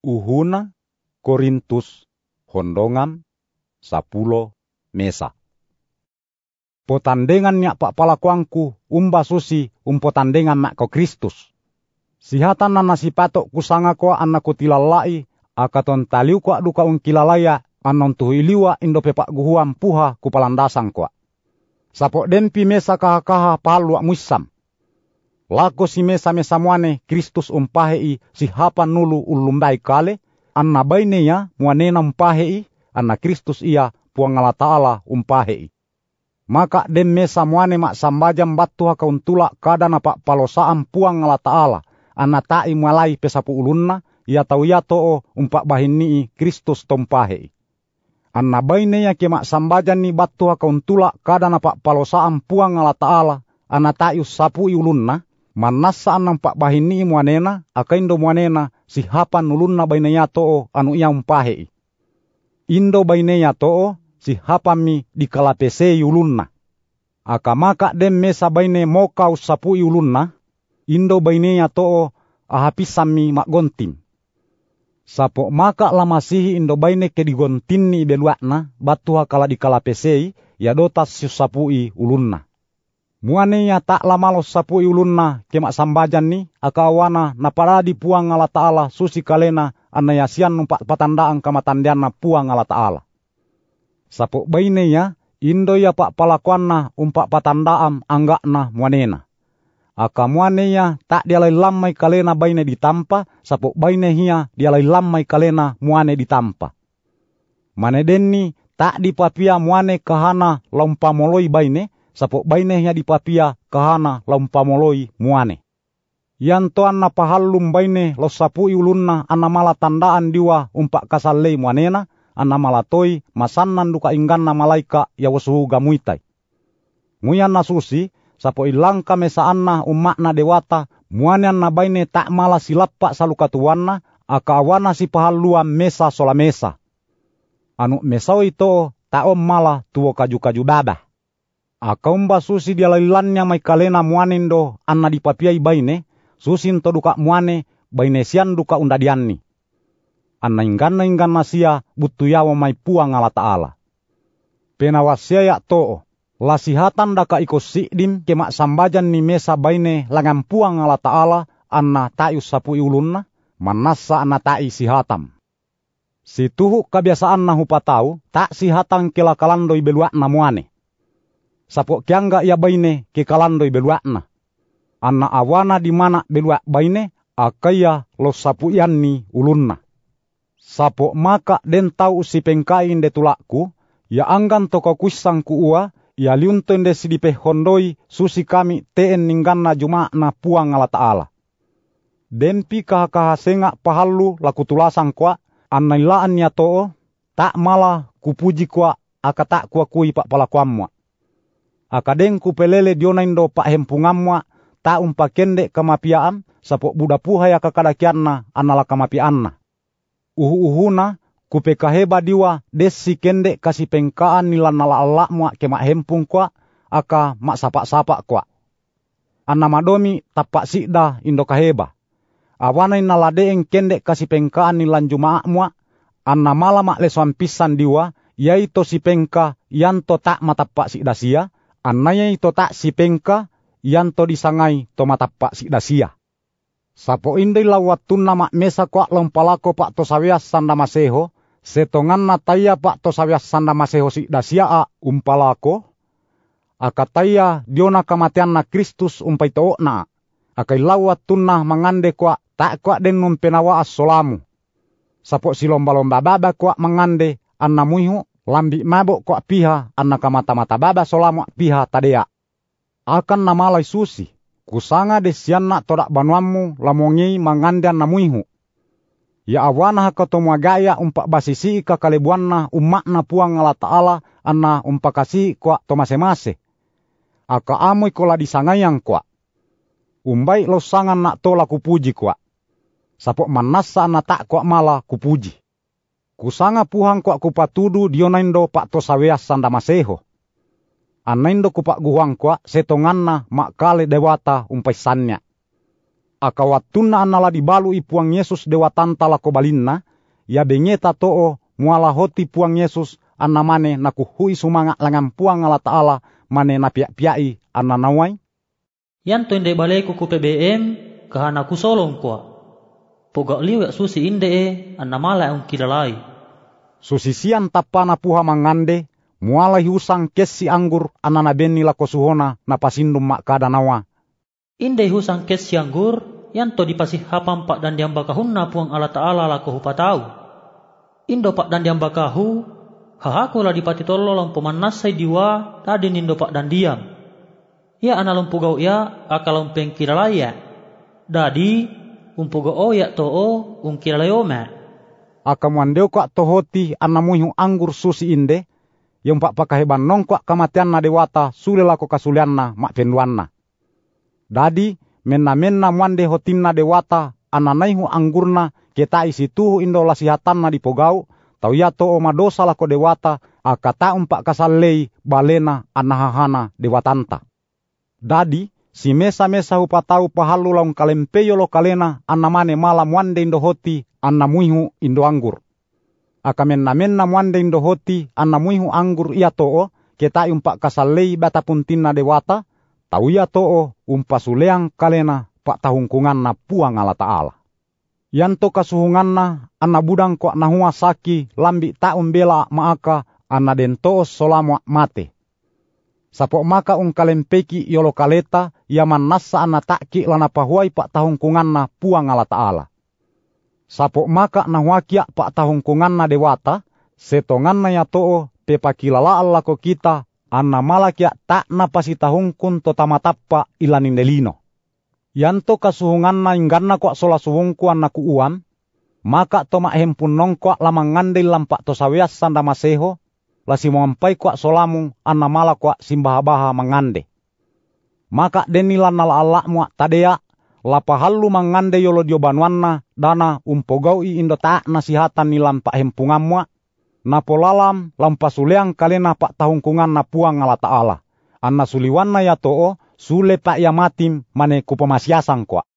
Uhuna Korintus hondongan 10 mesa. Potandengan nya pak palakuangku umba susi umpotandengan mak ko Kristus. Sihatan na nasipatok kusanga ko anakku tilalai akaton taliu ko duka ungkilalaya anon tuhiliwa indo pepak guhuam puha kupalandasang ko. Sapok dempi mesa kaha-kaha palu muisam. Lako si mesa-mesa muane Kristus umpahei si hapan nulu ulumbai kale, anna baineya muanena umpahei, anna Kristus ia puangala ta'ala umpahei. Maka dem mesa muane mak sambajam batu haka untula kadana pak palosaam puangala ta'ala, anna ta'i mualai pesapu ulunna, ia tau ia to'o umpak bahinii Kristus tompahei. Anna baineya ke mak sambajan ni batu haka untula kadana pak palosaam puangala ta'ala, anna ta'i usapui ulunna, manasa anang pak bahini muanena akaindo muanena si hapan nulunna baineya to'o anu ia umpahei. Indo baineya to'o si hapami di kalapese ulunna. Akamaka dem mesa baine moka usapui ulunna, indo baineya to'o ahapisami mak gontim. Sapo maka lamasihi indo baine ke digontinni beluakna batu hakala di kalapesei ya dotas susapui ulunna. Muaneya tak lama lo sapui ulunna kemak sambajan ni akawana naparadi puang ala ta'ala susi kalena anayasian numpak patandaan kamatandiana puang ala ta'ala. Sapok baineya indo ya pak palakuanna umpak patandaan anggakna muanena. Aka muaneya tak dialai lamai kalena baine ditampa sapok baine hia dialai lamai kalena muane ditampa. Manedeni tak dipapia muane kahana lompamoloi baine sapok bainehnya dipapia kahana lompamoloi muane. Yan toan na pahallum baine lo sapui ulunna anamala tandaan diwa umpak kasallei muanena anamalatoi masannan duka ingganna malaika ya wasuhu gamuitai. Nguyan na susi sapok ilangka mesaanna umakna dewata muanean na baine tak mala silappak salukatuanna akawana si pahalluan mesa sola mesa. Anu mesau itu tak mala tuwo kaju-kaju dadah. Akaumba susi dia lailannya mai kalena muanindo anna dipapiai baine, susin to duka muane baine sian duka undadianni. Anna inggan masia butu yawa mai puang ala ta'ala. Penawasia ya to'o, lasihatan daka ikos sikdim kemak sambajan ni mesa baine langan puang ala ta'ala anna ta'yus sapui ulunna, manasa anna ta'i sihatam. Si tuhu kebiasaan na hupatau, tak sihatan kelakalandoi beluak na muane. Sapok kiangga ia baine ke kalandoi beluakna. Anna awana di mana beluak baine akaya lo sapuian ni ulunna. Sapok maka den tau si pengkain de tulakku, ya anggan toko kuisang ku ua, ya liunten de sidipe hondoi susi kami teen ningganna jumakna puang ala ta'ala. Dempi kaha senga pahallu laku tulasang kwa, anna ilaan ya to'o, tak mala kupuji kwa aka tak kuakui pak palakuamwa. Akadeng kupelele dionaindo pak hempungamwa ta umpakende kamapiaan sapok buda puhaya kakadakianna anala kamapianna. Uhuna kupekaheba diwa desi kende kasi pengkaan nilan nala alakmwa kemak hempung kwa aka mak sapak-sapak kwa. Anna madomi tapak sikda indo kaheba. Awanai naladeeng kende kasi pengkaan nilan jumaakmwa anna mala mak lesuan pisan diwa yaito si pengka yanto tak matapak sikda sia. Annaya ito tak si pengka, yanto disangai to matapak si dasia. Sapo indai lawat tunna mak mesa kwa lompalako pak to sawias sanda maseho, setongan na taya pak to sawias sanda maseho si dasia a umpalako, akataya diona kamatian na Kristus umpai to na, akai lawat tunna mangande kwa tak kwa den numpenawa as solamu. Sapo si lomba-lomba baba kwa mangande anna muihu, lambi mabok kwa piha anna kamata-mata baba solamu piha tadea. Akan namalai susi, kusanga desianna todak banuammu lamongei mangandian namuihu. Ya awana hakatomwa gaya umpak basisi ika kalebuanna umakna puang ala ta'ala anna umpakasi kwa tomase-mase. Aka amoi kola disangayang kwa. Umbai lo sangan nak tola kupuji kwa. Sapok manasa anna tak kwa mala kupuji. Kusanga puhang kwa kupatudu dionaindo pak tosaweas sanda maseho. Anaindo kupak guhang kwa setonganna mak kale dewata umpaisannya. aka wattuna annala dibalui puang Yesus dewatanta lako balinna, ya bengeta to'o muala hoti puang Yesus anna mane nakuhui sumanga langan puang Allah Ta'ala mane napiak-piai anna nawai. Yanto inde baleku ku PBM kahana ku solong kwa. Pogak liwek susi inde anna mala ang kilalai. Susisian tapana puha mangande, muala hiusang kesi anggur anna nabeni lako suhona napasindum mak kadanawa. Inde husang kesi anggur, yanto dipasih hapam pak dan diambakahunna puang Allah Ta'ala lako hupatau. Indo pak dan diambakahu, hahaku lah dipati tololong pemanasai diwa tadi nindo pak dan diam. Ya analum pugau ya akalum pengkilalaya. Dadi umpugau ya to'o kilalayoma. Akamwandeu kwa tohoti anamuihu anggur susi inde, yang pak pakaheban nongkwa kamatian na dewata sule lako kasulianna mak penduanna. Dadi menna mwande hotinna dewata ananaihu anggurna kita isi tuhu indo lasihatanna di pogau, tau ya to'o madosa lako dewata akata umpak kasallei balena anahahana dewatanta. Dadi si mesa-mesa hupatau pahalu laung kalempeyo lo kalena anamane malam wande indo hoti anamuihu indo anggur. Akamenna mwande indo hoti anamuihu anggur ia to'o kita umpak kasallei batapuntinna dewata, tau ia to'o umpasuleang kalena pak tahungkunganna puang Allah Ta'ala. Yanto kasuhunganna anna budang kwa nahua saki lambi ta umbela maaka anna den to'o solamo mate. Sapok maka kalempeki yolo kaleta yaman nasa anna taki lana pahuai pak tahungkunganna puang Allah Ta'ala. Sapok maka nahuakia pak tahungkunganna dewata, setonganna ya to'o pepakilala Allah ko kita anna malakia tak napasi tahungkun totamatappa ilanindelino. Yanto kasuhunganna ingganna kwa sola suhungku anna kuuan, maka toma hempun nongkwa lamang ngandil lampak tosawias sanda maseho, lasi mampai kwa solamu anna mala kwa simbahabaha mangande. Maka denilan nala Allah mua tadea, lapahallu mangande yolo diobanuanna dana umpogaui indo ta nasihatan ni lampak hempungamua, napolalam lampasuleang kalena pak tahungkungan na puang Allah Ta'ala. Anna suliwanna ya to'o, sule pak ya matim mane kupamasiasang kwa.